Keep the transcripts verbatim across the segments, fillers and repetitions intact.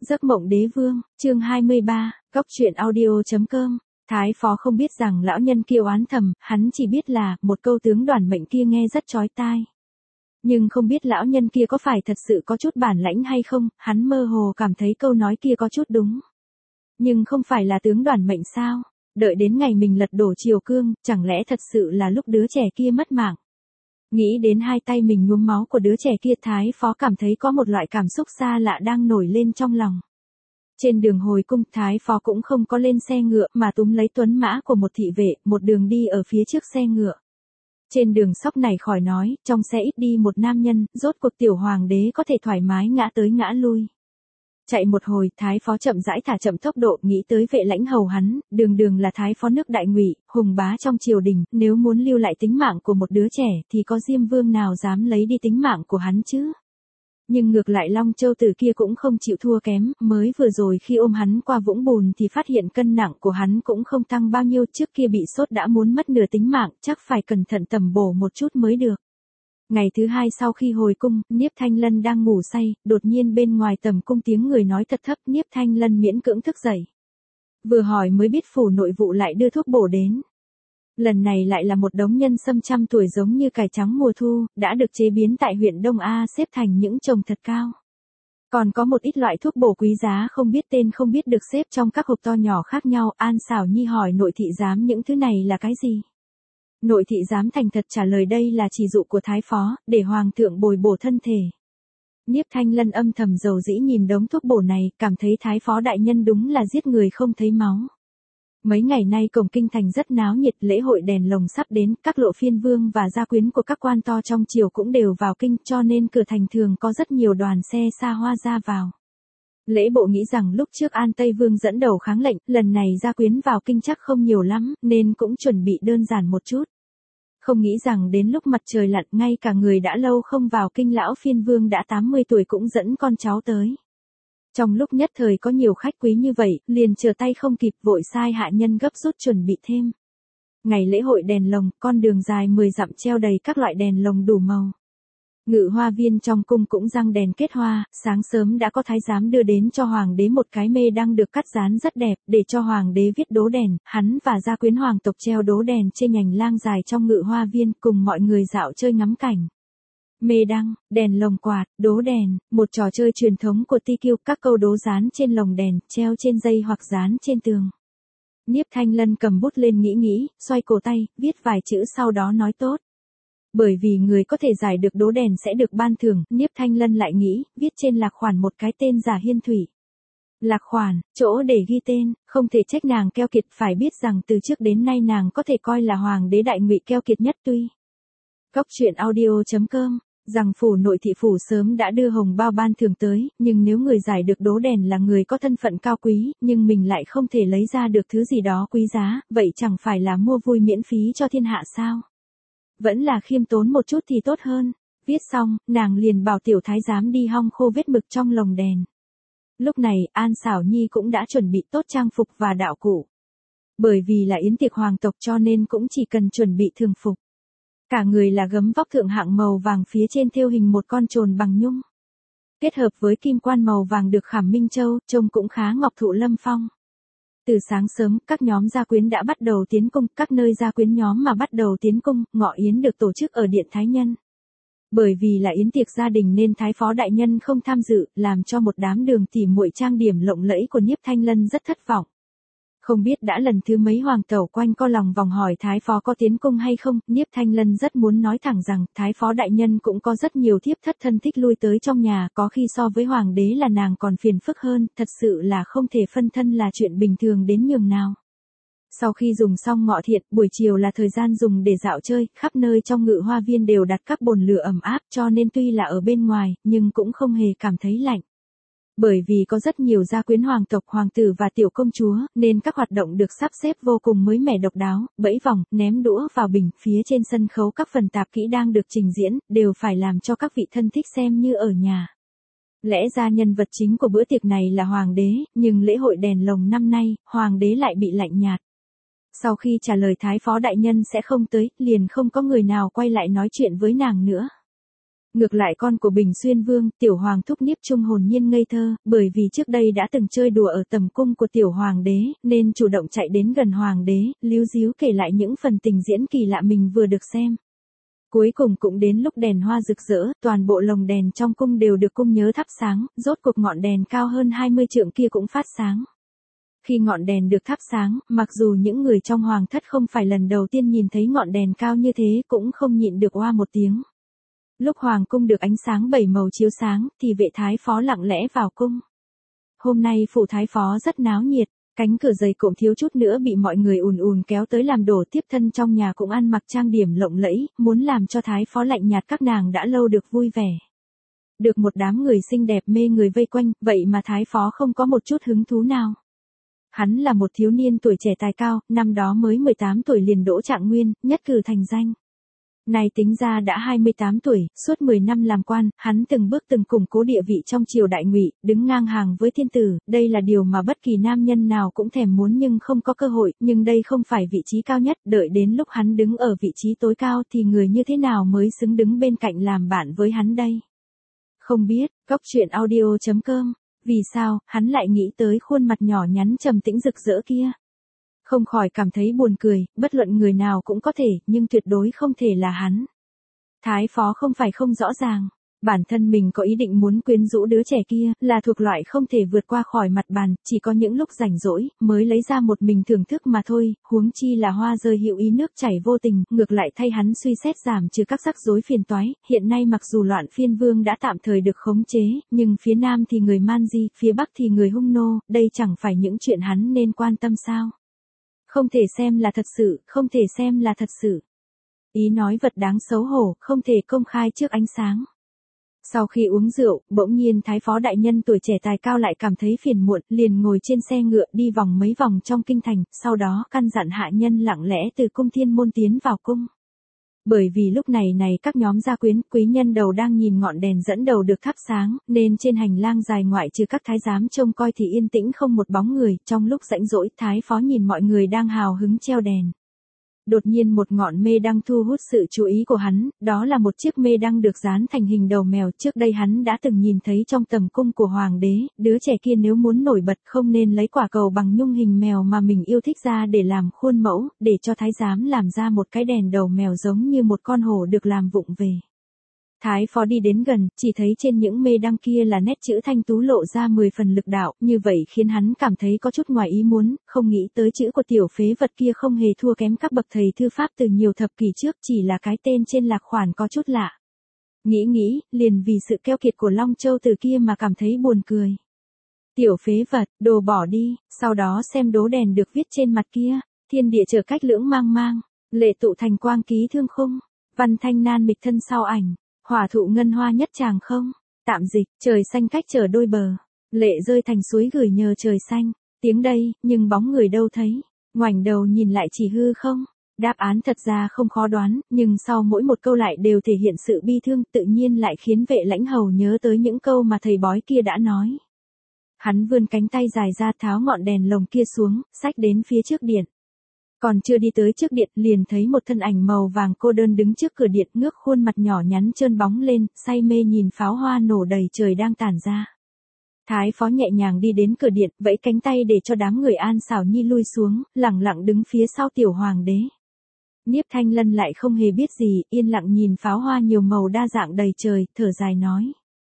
Giấc mộng đế vương, chương hai mươi ba, góc truyện audio.com. Thái phó không biết rằng lão nhân kia oán thầm, hắn chỉ biết là, một câu tướng đoàn mệnh kia nghe rất chói tai. Nhưng không biết lão nhân kia có phải thật sự có chút bản lãnh hay không, hắn mơ hồ cảm thấy câu nói kia có chút đúng. Nhưng không phải là tướng đoàn mệnh sao? Đợi đến ngày mình lật đổ triều cương, chẳng lẽ thật sự là lúc đứa trẻ kia mất mạng? Nghĩ đến hai tay mình nhuốm máu của đứa trẻ kia, Thái phó cảm thấy có một loại cảm xúc xa lạ đang nổi lên trong lòng. Trên đường hồi cung, Thái phó cũng không có lên xe ngựa mà túm lấy tuấn mã của một thị vệ, một đường đi ở phía trước xe ngựa. Trên đường sóc này khỏi nói, trong xe ít đi một nam nhân, rốt cuộc tiểu hoàng đế có thể thoải mái ngã tới ngã lui. Chạy một hồi, Thái phó chậm rãi thả chậm tốc độ, nghĩ tới vệ lãnh hầu hắn, đường đường là Thái phó nước Đại Ngụy, hùng bá trong triều đình, nếu muốn lưu lại tính mạng của một đứa trẻ thì có Diêm Vương nào dám lấy đi tính mạng của hắn chứ? Nhưng ngược lại Long Châu Tử kia cũng không chịu thua kém, mới vừa rồi khi ôm hắn qua vũng bùn thì phát hiện cân nặng của hắn cũng không tăng bao nhiêu, trước kia bị sốt đã muốn mất nửa tính mạng, chắc phải cẩn thận tầm bổ một chút mới được. Ngày thứ hai sau khi hồi cung, Niếp Thanh Lân đang ngủ say, đột nhiên bên ngoài tầm cung tiếng người nói thật thấp, Niếp Thanh Lân miễn cưỡng thức dậy. Vừa hỏi mới biết phủ nội vụ lại đưa thuốc bổ đến. Lần này lại là một đống nhân sâm trăm tuổi giống như cải trắng mùa thu, đã được chế biến tại huyện Đông A xếp thành những chồng thật cao. Còn có một ít loại thuốc bổ quý giá không biết tên không biết được xếp trong các hộp to nhỏ khác nhau. An Xảo Nhi hỏi nội thị giám những thứ này là cái gì? Nội thị giám thành thật trả lời đây là chỉ dụ của Thái phó, để hoàng thượng bồi bổ thân thể. Niếp Thanh Lân âm thầm dầu dĩ nhìn đống thuốc bổ này, cảm thấy Thái phó đại nhân đúng là giết người không thấy máu. Mấy ngày nay cổng kinh thành rất náo nhiệt, lễ hội đèn lồng sắp đến, các lộ phiên vương và gia quyến của các quan to trong triều cũng đều vào kinh, cho nên cửa thành thường có rất nhiều đoàn xe xa hoa ra vào. Lễ bộ nghĩ rằng lúc trước An Tây Vương dẫn đầu kháng lệnh, lần này gia quyến vào kinh chắc không nhiều lắm, nên cũng chuẩn bị đơn giản một chút. Không nghĩ rằng đến lúc mặt trời lặn, ngay cả người đã lâu không vào kinh lão phiên vương đã tám mươi tuổi cũng dẫn con cháu tới. Trong lúc nhất thời có nhiều khách quý như vậy, liền chờ tay không kịp, vội sai hạ nhân gấp rút chuẩn bị thêm. Ngày lễ hội đèn lồng, con đường dài mười dặm treo đầy các loại đèn lồng đủ màu. Ngự hoa viên trong cung cũng răng đèn kết hoa, sáng sớm đã có thái giám đưa đến cho hoàng đế một cái mê đăng được cắt dán rất đẹp, để cho hoàng đế viết đố đèn, hắn và gia quyến hoàng tộc treo đố đèn trên nhành lang dài trong ngự hoa viên, cùng mọi người dạo chơi ngắm cảnh. Mê đăng, đèn lồng quạt, đố đèn, một trò chơi truyền thống của Ti Kiêu, các câu đố dán trên lồng đèn, treo trên dây hoặc dán trên tường. Niếp Thanh Lân cầm bút lên nghĩ nghĩ, xoay cổ tay, viết vài chữ sau đó nói tốt. Bởi vì người có thể giải được đố đèn sẽ được ban thưởng, Niếp Thanh Lân lại nghĩ, viết trên lạc khoản một cái tên giả Hiên Thủy. Lạc khoản, chỗ để ghi tên, không thể trách nàng keo kiệt, phải biết rằng từ trước đến nay nàng có thể coi là hoàng đế Đại Ngụy keo kiệt nhất tuy. Góc truyện audio.com, rằng phủ nội thị phủ sớm đã đưa hồng bao ban thưởng tới, nhưng nếu người giải được đố đèn là người có thân phận cao quý, nhưng mình lại không thể lấy ra được thứ gì đó quý giá, vậy chẳng phải là mua vui miễn phí cho thiên hạ sao? Vẫn là khiêm tốn một chút thì tốt hơn. Viết xong, nàng liền bảo tiểu thái giám đi hong khô vết mực trong lồng đèn. Lúc này, An Xảo Nhi cũng đã chuẩn bị tốt trang phục và đạo cụ. Bởi vì là yến tiệc hoàng tộc cho nên cũng chỉ cần chuẩn bị thường phục. Cả người là gấm vóc thượng hạng màu vàng, phía trên thêu hình một con trồn bằng nhung. Kết hợp với kim quan màu vàng được khảm minh châu, trông cũng khá ngọc thụ lâm phong. Từ sáng sớm, các nhóm gia quyến đã bắt đầu tiến cung, các nơi gia quyến nhóm mà bắt đầu tiến cung, ngọ yến được tổ chức ở điện Thái Nhân. Bởi vì là yến tiệc gia đình nên Thái phó đại nhân không tham dự, làm cho một đám đường tỉ muội trang điểm lộng lẫy của Niếp Thanh Lân rất thất vọng. Không biết đã lần thứ mấy hoàng tẩu quanh co lòng vòng hỏi Thái phó có tiến cung hay không, Niếp Thanh Lân rất muốn nói thẳng rằng, Thái phó đại nhân cũng có rất nhiều thiếp thất thân thích lui tới trong nhà, có khi so với hoàng đế là nàng còn phiền phức hơn, thật sự là không thể phân thân là chuyện bình thường đến nhường nào. Sau khi dùng xong ngọ thiện, buổi chiều là thời gian dùng để dạo chơi, khắp nơi trong ngự hoa viên đều đặt các bồn lửa ẩm áp, cho nên tuy là ở bên ngoài, nhưng cũng không hề cảm thấy lạnh. Bởi vì có rất nhiều gia quyến hoàng tộc, hoàng tử và tiểu công chúa, nên các hoạt động được sắp xếp vô cùng mới mẻ độc đáo, bẫy vòng, ném đũa vào bình, phía trên sân khấu các phần tạp kỹ đang được trình diễn, đều phải làm cho các vị thân thích xem như ở nhà. Lẽ ra nhân vật chính của bữa tiệc này là hoàng đế, nhưng lễ hội đèn lồng năm nay, hoàng đế lại bị lạnh nhạt. Sau khi trả lời Thái phó đại nhân sẽ không tới, liền không có người nào quay lại nói chuyện với nàng nữa. Ngược lại con của Bình Xuyên Vương, tiểu hoàng thúc Niếp Trung hồn nhiên ngây thơ, bởi vì trước đây đã từng chơi đùa ở tầm cung của tiểu hoàng đế, nên chủ động chạy đến gần hoàng đế, líu díu kể lại những phần tình diễn kỳ lạ mình vừa được xem. Cuối cùng cũng đến lúc đèn hoa rực rỡ, toàn bộ lồng đèn trong cung đều được cung nhớ thắp sáng, rốt cuộc ngọn đèn cao hơn hai mươi trượng kia cũng phát sáng. Khi ngọn đèn được thắp sáng, mặc dù những người trong hoàng thất không phải lần đầu tiên nhìn thấy ngọn đèn cao như thế cũng không nhịn được oa một tiếng. Lúc hoàng cung được ánh sáng bảy màu chiếu sáng, thì vệ thái phó lặng lẽ vào cung. Hôm nay phủ thái phó rất náo nhiệt, cánh cửa dày cộm thiếu chút nữa bị mọi người ùn ùn kéo tới làm đổ, tiếp thân trong nhà cũng ăn mặc trang điểm lộng lẫy, muốn làm cho thái phó lạnh nhạt các nàng đã lâu được vui vẻ. Được một đám người xinh đẹp mê người vây quanh, vậy mà thái phó không có một chút hứng thú nào. Hắn là một thiếu niên tuổi trẻ tài cao, năm đó mới mười tám tuổi liền đỗ trạng nguyên, nhất cử thành danh. Này tính ra đã hai mươi tám tuổi, suốt mười năm làm quan, hắn từng bước từng củng cố địa vị trong triều đại Ngụy, đứng ngang hàng với thiên tử, đây là điều mà bất kỳ nam nhân nào cũng thèm muốn nhưng không có cơ hội, nhưng đây không phải vị trí cao nhất, đợi đến lúc hắn đứng ở vị trí tối cao thì người như thế nào mới xứng đứng bên cạnh làm bạn với hắn đây? Không biết, góc truyện audio chấm com, vì sao, hắn lại nghĩ tới khuôn mặt nhỏ nhắn trầm tĩnh rực rỡ kia? Không khỏi cảm thấy buồn cười, bất luận người nào cũng có thể, nhưng tuyệt đối không thể là hắn. Thái phó không phải không rõ ràng, bản thân mình có ý định muốn quyến rũ đứa trẻ kia, là thuộc loại không thể vượt qua khỏi mặt bàn, chỉ có những lúc rảnh rỗi, mới lấy ra một mình thưởng thức mà thôi, huống chi là hoa rơi hữu ý nước chảy vô tình, ngược lại thay hắn suy xét giảm trừ các rắc rối phiền toái, hiện nay mặc dù loạn phiên vương đã tạm thời được khống chế, nhưng phía nam thì người Man Di, phía bắc thì người Hung Nô, đây chẳng phải những chuyện hắn nên quan tâm sao? Không thể xem là thật sự, không thể xem là thật sự. Ý nói vật đáng xấu hổ, không thể công khai trước ánh sáng. Sau khi uống rượu, bỗng nhiên thái phó đại nhân tuổi trẻ tài cao lại cảm thấy phiền muộn, liền ngồi trên xe ngựa đi vòng mấy vòng trong kinh thành, sau đó căn dặn hạ nhân lặng lẽ từ cung thiên môn tiến vào cung. Bởi vì lúc này này các nhóm gia quyến, quý nhân đầu đang nhìn ngọn đèn dẫn đầu được thắp sáng, nên trên hành lang dài ngoại trừ các thái giám trông coi thì yên tĩnh không một bóng người, trong lúc rảnh rỗi, thái phó nhìn mọi người đang hào hứng treo đèn. Đột nhiên một ngọn mê đăng thu hút sự chú ý của hắn, đó là một chiếc mê đăng được dán thành hình đầu mèo, trước đây hắn đã từng nhìn thấy trong tầm cung của hoàng đế, đứa trẻ kia nếu muốn nổi bật không nên lấy quả cầu bằng nhung hình mèo mà mình yêu thích ra để làm khuôn mẫu, để cho thái giám làm ra một cái đèn đầu mèo giống như một con hổ được làm vụng về. Thái phó đi đến gần, chỉ thấy trên những mê đăng kia là nét chữ thanh tú lộ ra mười phần lực đạo, như vậy khiến hắn cảm thấy có chút ngoài ý muốn, không nghĩ tới chữ của tiểu phế vật kia không hề thua kém các bậc thầy thư pháp từ nhiều thập kỷ trước, chỉ là cái tên trên lạc khoản có chút lạ. Nghĩ nghĩ, liền vì sự keo kiệt của Long Châu từ kia mà cảm thấy buồn cười. Tiểu phế vật, đồ bỏ đi, sau đó xem đố đèn được viết trên mặt kia, thiên địa trở cách lưỡng mang mang, lệ tụ thành quang ký thương khung, văn thanh nan mịch thân sau ảnh. Hỏa thụ ngân hoa nhất chàng không, tạm dịch, trời xanh cách trở đôi bờ, lệ rơi thành suối gửi nhờ trời xanh, tiếng đây, nhưng bóng người đâu thấy, ngoảnh đầu nhìn lại chỉ hư không, đáp án thật ra không khó đoán, nhưng sau mỗi một câu lại đều thể hiện sự bi thương, tự nhiên lại khiến vệ lãnh hầu nhớ tới những câu mà thầy bói kia đã nói. Hắn vươn cánh tay dài ra tháo ngọn đèn lồng kia xuống, xách đến phía trước điện. Còn chưa đi tới trước điện, liền thấy một thân ảnh màu vàng cô đơn đứng trước cửa điện, ngước khuôn mặt nhỏ nhắn trơn bóng lên, say mê nhìn pháo hoa nổ đầy trời đang tản ra. Thái phó nhẹ nhàng đi đến cửa điện, vẫy cánh tay để cho đám người An Xảo Nhi lui xuống, lẳng lặng đứng phía sau tiểu hoàng đế. Niếp Thanh Lân lại không hề biết gì, yên lặng nhìn pháo hoa nhiều màu đa dạng đầy trời, thở dài nói.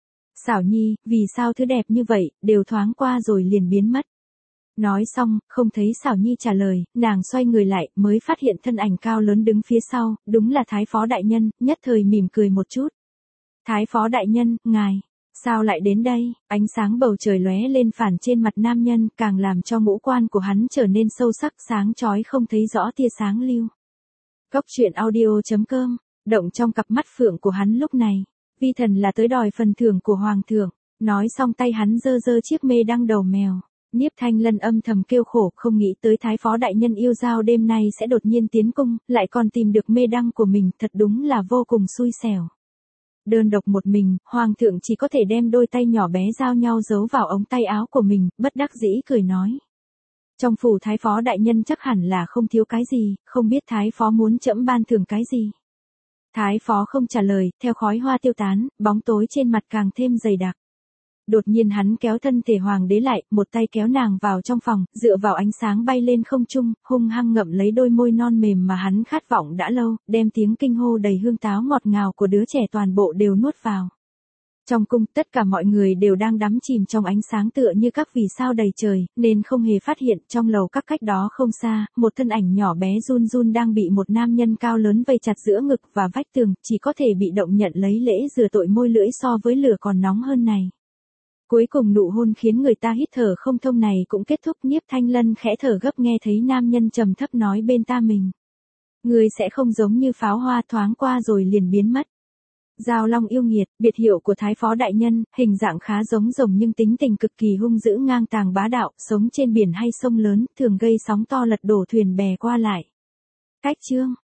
Xảo Nhi, vì sao thứ đẹp như vậy, đều thoáng qua rồi liền biến mất. Nói xong, không thấy Xảo Nhi trả lời, nàng xoay người lại, mới phát hiện thân ảnh cao lớn đứng phía sau, đúng là Thái phó đại nhân, nhất thời mỉm cười một chút. Thái phó đại nhân, ngài, sao lại đến đây? Ánh sáng bầu trời lóe lên phản trên mặt nam nhân, càng làm cho ngũ quan của hắn trở nên sâu sắc, sáng chói không thấy rõ tia sáng lưu. Góc truyện audio chấm com, động trong cặp mắt phượng của hắn lúc này, vi thần là tới đòi phần thưởng của hoàng thượng, nói xong tay hắn giơ giơ chiếc mê đăng đầu mèo. Niếp Thanh Lân âm thầm kêu khổ, không nghĩ tới Thái phó đại nhân yêu dao đêm nay sẽ đột nhiên tiến cung, lại còn tìm được mê đăng của mình, thật đúng là vô cùng xui xẻo. Đơn độc một mình, hoàng thượng chỉ có thể đem đôi tay nhỏ bé giao nhau giấu vào ống tay áo của mình, bất đắc dĩ cười nói. Trong phủ Thái phó đại nhân chắc hẳn là không thiếu cái gì, không biết Thái phó muốn trẫm ban thưởng cái gì. Thái phó không trả lời, theo khói hoa tiêu tán, bóng tối trên mặt càng thêm dày đặc. Đột nhiên hắn kéo thân thể hoàng đế lại, một tay kéo nàng vào trong phòng, dựa vào ánh sáng bay lên không trung, hung hăng ngậm lấy đôi môi non mềm mà hắn khát vọng đã lâu, đem tiếng kinh hô đầy hương táo ngọt ngào của đứa trẻ toàn bộ đều nuốt vào. Trong cung, tất cả mọi người đều đang đắm chìm trong ánh sáng tựa như các vì sao đầy trời, nên không hề phát hiện trong lầu các cách đó không xa, một thân ảnh nhỏ bé run run đang bị một nam nhân cao lớn vây chặt giữa ngực và vách tường, chỉ có thể bị động nhận lấy lễ rửa tội môi lưỡi so với lửa còn nóng hơn này. Cuối cùng nụ hôn khiến người ta hít thở không thông này cũng kết thúc. Nhiếp Thanh Lân khẽ thở gấp nghe thấy nam nhân trầm thấp nói bên tai mình. Người sẽ không giống như pháo hoa thoáng qua rồi liền biến mất. Giao Long yêu nghiệt, biệt hiệu của Thái phó đại nhân, hình dạng khá giống rồng nhưng tính tình cực kỳ hung dữ ngang tàng bá đạo, sống trên biển hay sông lớn, thường gây sóng to lật đổ thuyền bè qua lại. Cách chương